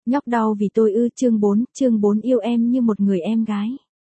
Nhóc đau vì tôi ư? Chương 4 yêu em như một người em gái.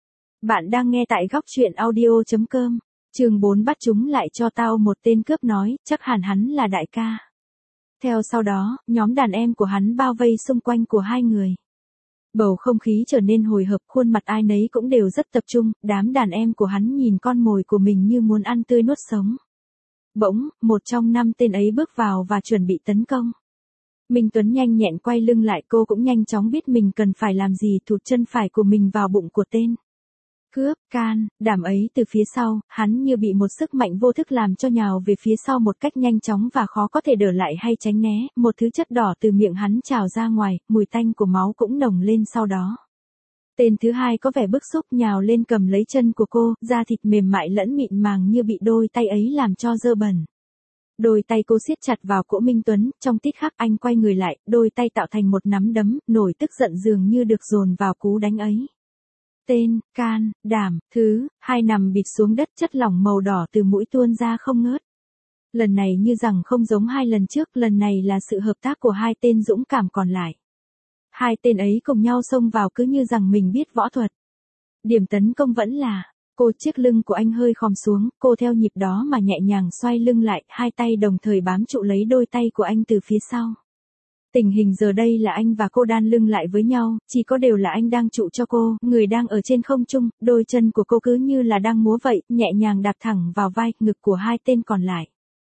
Bạn đang nghe tại góc truyện audio.com. Chương 4 bắt chúng lại cho tao một tên cướp nói, chắc hẳn hắn là đại ca. Theo sau đó, nhóm đàn em của hắn bao vây xung quanh của hai người. Bầu không khí trở nên hồi hộp, khuôn mặt ai nấy cũng đều rất tập trung, đám đàn em của hắn nhìn con mồi của mình như muốn ăn tươi nuốt sống. Bỗng, một trong 5 tên ấy bước vào và chuẩn bị tấn công. Minh Tuấn nhanh nhẹn quay lưng lại, cô cũng nhanh chóng biết mình cần phải làm gì, thụt chân phải của mình vào bụng của tên cướp can đảm ấy từ phía sau, hắn như bị một sức mạnh vô thức làm cho nhào về phía sau một cách nhanh chóng và khó có thể đỡ lại hay tránh né, một thứ chất đỏ từ miệng hắn trào ra ngoài, mùi tanh của máu cũng nồng lên sau đó. Tên thứ hai có vẻ bức xúc nhào lên cầm lấy chân của cô, da thịt mềm mại lẫn mịn màng như bị đôi tay ấy làm cho dơ bẩn. Đôi tay cô siết chặt vào cổ Minh Tuấn, trong tích khắc anh quay người lại, đôi tay tạo thành một nắm đấm, nổi tức giận dường như được dồn vào cú đánh ấy. Tên, can, đảm, thứ, hai nằm bịt xuống đất, chất lỏng màu đỏ từ mũi tuôn ra không ngớt. Lần này như rằng không giống hai lần trước, lần này là sự hợp tác của hai tên dũng cảm còn lại. Hai tên ấy cùng nhau xông vào cứ như rằng mình biết võ thuật. Điểm tấn công vẫn là cô, chiếc lưng của anh hơi khom xuống, cô theo nhịp đó mà nhẹ nhàng xoay lưng lại, hai tay đồng thời bám trụ lấy đôi tay của anh từ phía sau. Tình hình giờ đây là anh và cô đan lưng lại với nhau, chỉ có điều là anh đang trụ cho cô, người đang ở trên không trung, đôi chân của cô cứ như là đang múa vậy, nhẹ nhàng đạp thẳng vào vai, ngực của hai tên còn lại.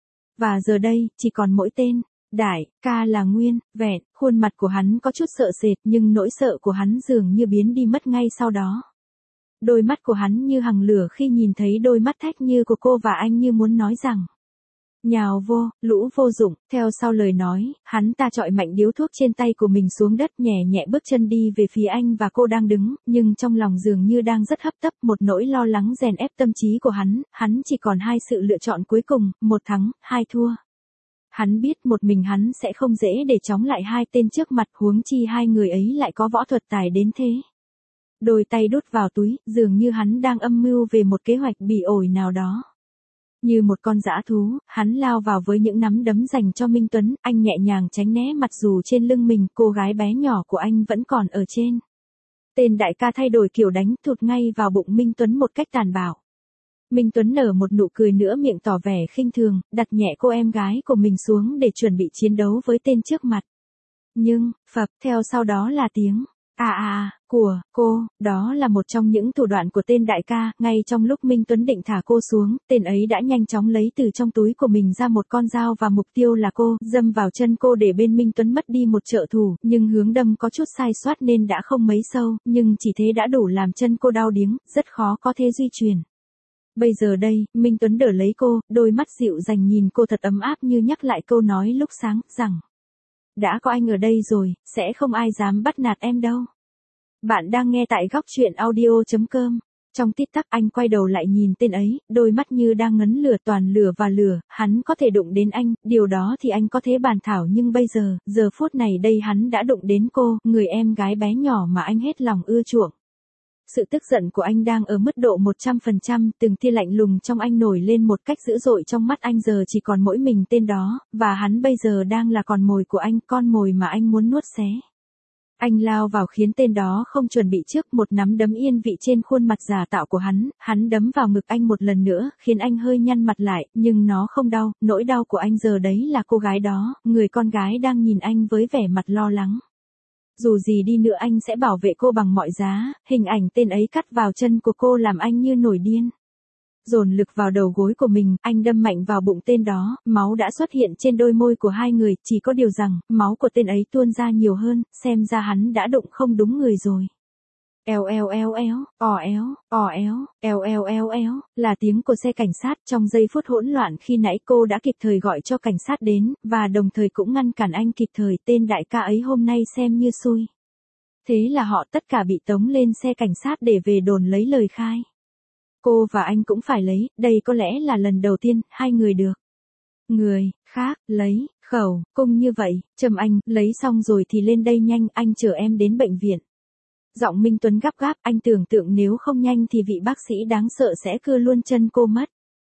Và giờ đây, chỉ còn mỗi tên đại ca là nguyên vẹn, khuôn mặt của hắn có chút sợ sệt nhưng nỗi sợ của hắn dường như biến đi mất ngay sau đó. Đôi mắt của hắn như hằng lửa khi nhìn thấy đôi mắt thách như của cô và anh như muốn nói rằng nhào vô, lũ vô dụng. Theo sau lời nói, hắn ta chọi mạnh điếu thuốc trên tay của mình xuống đất, nhẹ nhẹ bước chân đi về phía anh và cô đang đứng, nhưng trong lòng dường như đang rất hấp tấp, một nỗi lo lắng rèn ép tâm trí của hắn chỉ còn hai sự lựa chọn cuối cùng, một thắng, hai thua. Hắn biết một mình hắn sẽ không dễ để chống lại hai tên trước mặt, huống chi hai người ấy lại có võ thuật tài đến thế. Đôi tay đút vào túi, dường như hắn đang âm mưu về một kế hoạch bị ổi nào đó. Như một con dã thú, hắn lao vào với những nắm đấm dành cho Minh Tuấn, anh nhẹ nhàng tránh né mặc dù trên lưng mình, cô gái bé nhỏ của anh vẫn còn ở trên. Tên đại ca thay đổi kiểu đánh, thụt ngay vào bụng Minh Tuấn một cách tàn bạo. Minh Tuấn nở một nụ cười nữa, miệng tỏ vẻ khinh thường, đặt nhẹ cô em gái của mình xuống để chuẩn bị chiến đấu với tên trước mặt. Nhưng, phập, theo sau đó là tiếng của cô, đó là một trong những thủ đoạn của tên đại ca, ngay trong lúc Minh Tuấn định thả cô xuống, tên ấy đã nhanh chóng lấy từ trong túi của mình ra một con dao và mục tiêu là cô, đâm vào chân cô để bên Minh Tuấn mất đi một trợ thủ, nhưng hướng đâm có chút sai soát nên đã không mấy sâu, nhưng chỉ thế đã đủ làm chân cô đau điếng, rất khó có thể di chuyển. Bây giờ đây, Minh Tuấn đỡ lấy cô, đôi mắt dịu dàng nhìn cô thật ấm áp như nhắc lại câu nói lúc sáng, rằng đã có anh ở đây rồi, sẽ không ai dám bắt nạt em đâu. Bạn đang nghe tại góc truyện audio.com. Trong tích tắc anh quay đầu lại nhìn tên ấy, đôi mắt như đang ngấn lửa, toàn lửa và lửa, hắn có thể đụng đến anh, điều đó thì anh có thể bàn thảo, nhưng bây giờ, giờ phút này đây hắn đã đụng đến cô, người em gái bé nhỏ mà anh hết lòng ưa chuộng. Sự tức giận của anh đang ở mức độ 100%, từng tia lạnh lùng trong anh nổi lên một cách dữ dội, trong mắt anh giờ chỉ còn mỗi mình tên đó, và hắn bây giờ đang là con mồi của anh, con mồi mà anh muốn nuốt xé. Anh lao vào khiến tên đó không chuẩn bị trước, một nắm đấm yên vị trên khuôn mặt giả tạo của hắn đấm vào ngực anh một lần nữa, khiến anh hơi nhăn mặt lại, nhưng nó không đau, nỗi đau của anh giờ đấy là cô gái đó, người con gái đang nhìn anh với vẻ mặt lo lắng. Dù gì đi nữa anh sẽ bảo vệ cô bằng mọi giá, hình ảnh tên ấy cắt vào chân của cô làm anh như nổi điên. Dồn lực vào đầu gối của mình, anh đâm mạnh vào bụng tên đó, máu đã xuất hiện trên đôi môi của hai người, chỉ có điều rằng, máu của tên ấy tuôn ra nhiều hơn, xem ra hắn đã đụng không đúng người rồi. Eo eo eo eo, ò éo, eo eo eo eo, là tiếng của xe cảnh sát. Trong giây phút hỗn loạn khi nãy cô đã kịp thời gọi cho cảnh sát đến, và đồng thời cũng ngăn cản anh kịp thời, tên đại ca ấy hôm nay xem như xui. Thế là họ tất cả bị tống lên xe cảnh sát để về đồn lấy lời khai. Cô và anh cũng phải lấy, đây có lẽ là lần đầu tiên, hai người được người khác lấy khẩu cung như vậy. Trầm Anh, lấy xong rồi thì lên đây nhanh, anh chở em đến bệnh viện. Giọng Minh Tuấn gấp gáp, anh tưởng tượng nếu không nhanh thì vị bác sĩ đáng sợ sẽ cưa luôn chân cô mất.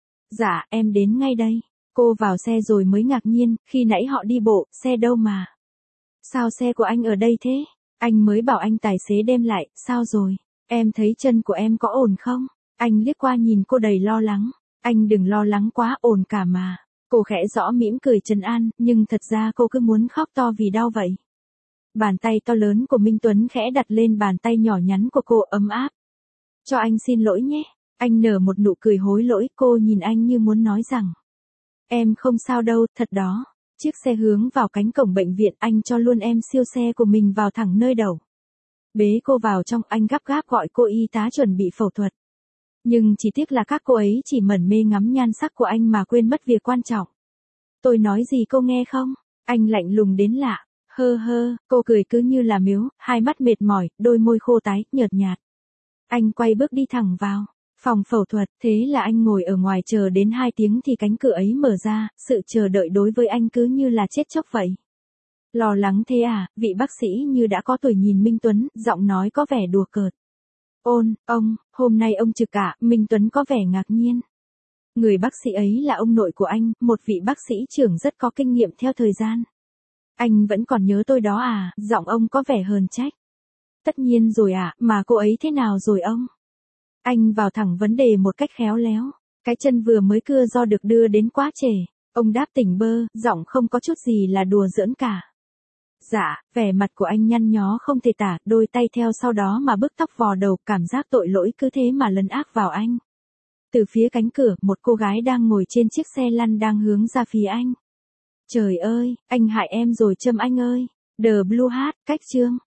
Dạ, em đến ngay đây. Cô vào xe rồi mới ngạc nhiên, khi nãy họ đi bộ, xe đâu mà Sao xe của anh ở đây thế? Anh mới bảo anh tài xế đem lại, sao rồi? Em thấy chân của em có ổn không? Anh liếc qua nhìn cô đầy lo lắng. Anh đừng lo lắng quá, ổn cả mà. Cô khẽ rõ mỉm cười trấn an, nhưng thật ra cô cứ muốn khóc to vì đau vậy. Bàn tay to lớn của Minh Tuấn khẽ đặt lên bàn tay nhỏ nhắn của cô, ấm áp. Cho anh xin lỗi nhé. Anh nở một nụ cười hối lỗi, cô nhìn anh như muốn nói rằng. Em không sao đâu, thật đó. Chiếc xe hướng vào cánh cổng bệnh viện, anh cho luôn em siêu xe của mình vào thẳng nơi đầu. Bế cô vào trong, anh gấp gáp gọi cô y tá chuẩn bị phẫu thuật. Nhưng chỉ tiếc là các cô ấy chỉ mẩn mê ngắm nhan sắc của anh mà quên mất việc quan trọng. Tôi nói gì cô nghe không? Anh lạnh lùng đến lạ. Hơ hơ, cô cười cứ như là miếu, hai mắt mệt mỏi, đôi môi khô tái, nhợt nhạt. Anh quay bước đi thẳng vào phòng phẫu thuật, thế là anh ngồi ở ngoài chờ đến 2 tiếng thì cánh cửa ấy mở ra, sự chờ đợi đối với anh cứ như là chết chóc vậy. Lo lắng thế à? Vị bác sĩ như đã có tuổi nhìn Minh Tuấn, giọng nói có vẻ đùa cợt. Ông, hôm nay ông trực à? Minh Tuấn có vẻ ngạc nhiên. Người bác sĩ ấy là ông nội của anh, một vị bác sĩ trưởng rất có kinh nghiệm theo thời gian. Anh vẫn còn nhớ tôi đó à? Giọng ông có vẻ hờn trách. Tất nhiên rồi ạ, mà cô ấy thế nào rồi ông? Anh vào thẳng vấn đề một cách khéo léo. Cái chân vừa mới cưa do được đưa đến quá trễ. Ông đáp tỉnh bơ, giọng không có chút gì là đùa giỡn cả. Dạ, vẻ mặt của anh nhăn nhó không thể tả, đôi tay theo sau đó mà bứt tóc vò đầu, cảm giác tội lỗi cứ thế mà lấn ác vào anh. Từ phía cánh cửa, một cô gái đang ngồi trên chiếc xe lăn đang hướng ra phía anh. Trời ơi, anh hại em rồi Trâm Anh ơi. The Blue Hat, cách chương.